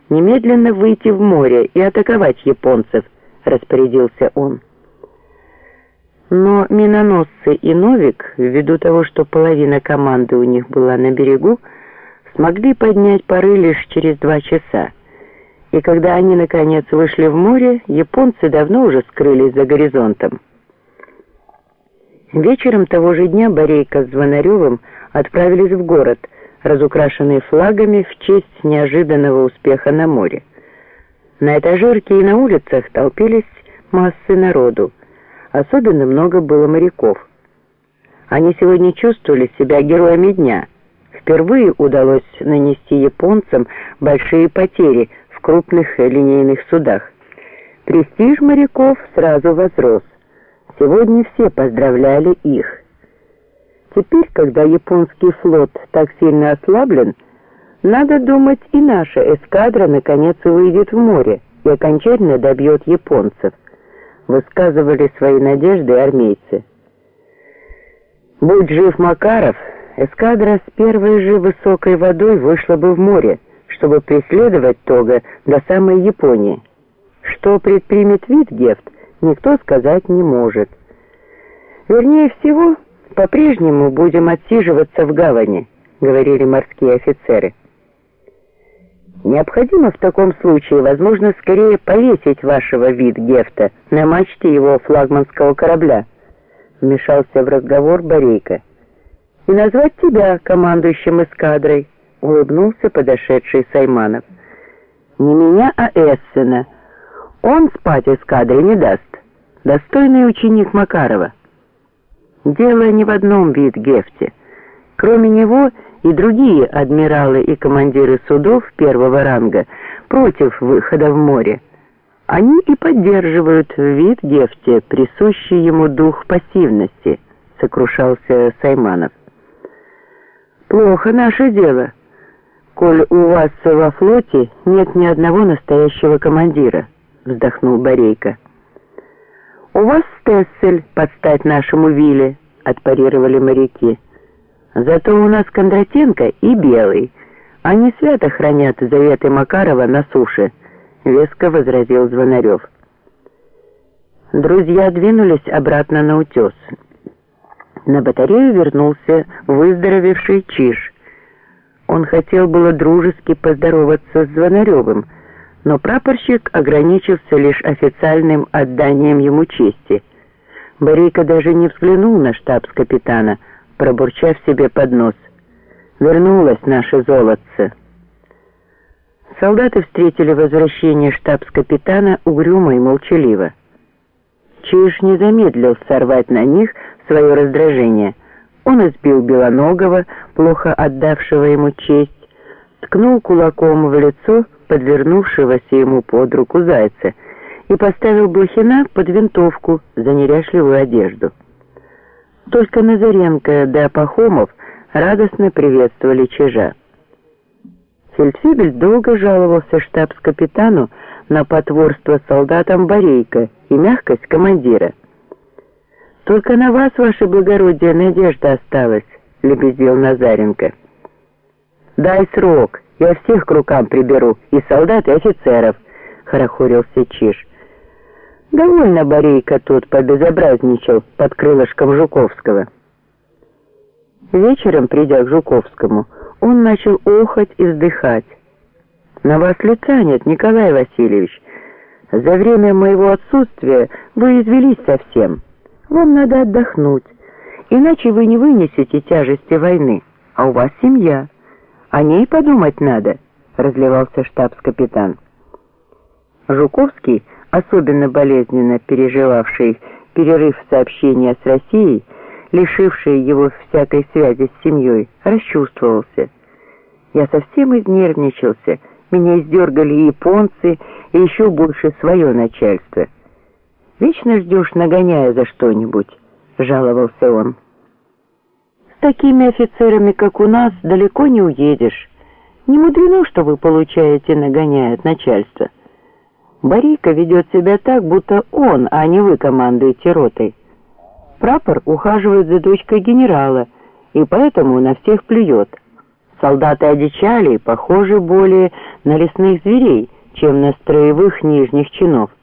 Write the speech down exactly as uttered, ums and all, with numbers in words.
немедленно выйти в море и атаковать японцев, распорядился он. Но миноносцы и Новик, ввиду того, что половина команды у них была на берегу, смогли поднять пары лишь через два часа. И когда они наконец вышли в море, японцы давно уже скрылись за горизонтом. Вечером того же дня Борейко с Звонаревым отправились в город, разукрашенный флагами в честь неожиданного успеха на море. На этажерке и на улицах толпились массы народу. Особенно много было моряков. Они сегодня чувствовали себя героями дня. Впервые удалось нанести японцам большие потери в крупных линейных судах. Престиж моряков сразу возрос. Сегодня все поздравляли их. Теперь, когда японский флот так сильно ослаблен, надо думать, и наша эскадра наконец выйдет в море и окончательно добьет японцев, высказывали свои надежды армейцы. Будь жив Макаров, эскадра с первой же высокой водой вышла бы в море, чтобы преследовать Тога до самой Японии. Что предпримет Витгефт, никто сказать не может. Вернее всего, по-прежнему будем отсиживаться в гавани, говорили морские офицеры. Необходимо в таком случае, возможно, скорее повесить вашего Витгефта на мачте его флагманского корабля, вмешался в разговор Борейко. И назвать тебя командующим эскадрой, улыбнулся подошедший Сайманов. Не меня, а Эссена. Он спать эскадре не даст. Достойный ученик Макарова. Дело не в одном Витгефте. Кроме него и другие адмиралы и командиры судов первого ранга против выхода в море. Они и поддерживают в Витгефте присущий ему дух пассивности, сокрушался Сайманов. Плохо наше дело, коль у вас во флоте нет ни одного настоящего командира, вздохнул Борейко. У вас Стессель подстать нашему Вилле, отпарировали моряки. Зато у нас Кондратенко и Белый. Они свято хранят заветы Макарова на суше, веско возразил Звонарев. Друзья двинулись обратно на утес. На батарею вернулся выздоровевший Чиж. Он хотел было дружески поздороваться с Звонаревым, но прапорщик ограничился лишь официальным отданием ему чести. Борейко даже не взглянул на штабс-капитана, пробурчав себе под нос. «Вернулось наше золотце». Солдаты встретили возвращение штабс-капитана угрюмо и молчаливо. Чиж не замедлил сорвать на них свое раздражение. Он избил Белоногого, плохо отдавшего ему честь, ткнул кулаком в лицо подвернувшегося ему под руку зайца и поставил Блохина под винтовку за неряшливую одежду. Только Назаренко да Пахомов радостно приветствовали Чижа. Фельдфебель долго жаловался штабс-капитану на потворство солдатам Борейко и мягкость командира. «Только на вас, ваше благородие, надежда осталась», — лебезил Назаренко. «Дай срок, я всех к рукам приберу, и солдат, и офицеров», — хорохорился Чиж. Довольно Борейко тут побезобразничал под крылышком Жуковского. Вечером, придя к Жуковскому, он начал охать и вздыхать. «На вас лица нет, Николай Васильевич. За время моего отсутствия вы извелись совсем. Вам надо отдохнуть, иначе вы не вынесете тяжести войны, а у вас семья. О ней подумать надо», — разливался штабс-капитан. Жуковский, особенно болезненно переживавший перерыв сообщения с Россией, лишивший его всякой связи с семьей, расчувствовался. «Я совсем изнервничался, меня издергали и японцы, и еще больше свое начальство. Вечно ждешь, нагоняя за что-нибудь», — жаловался он. «С такими офицерами, как у нас, далеко не уедешь. Не мудрено, что вы получаете, нагоняя от начальства. Борейко ведет себя так, будто он, а не вы командуете ротой. Прапор ухаживает за дочкой генерала, и поэтому на всех плюет. Солдаты одичали и похожи более на лесных зверей, чем на строевых нижних чинов.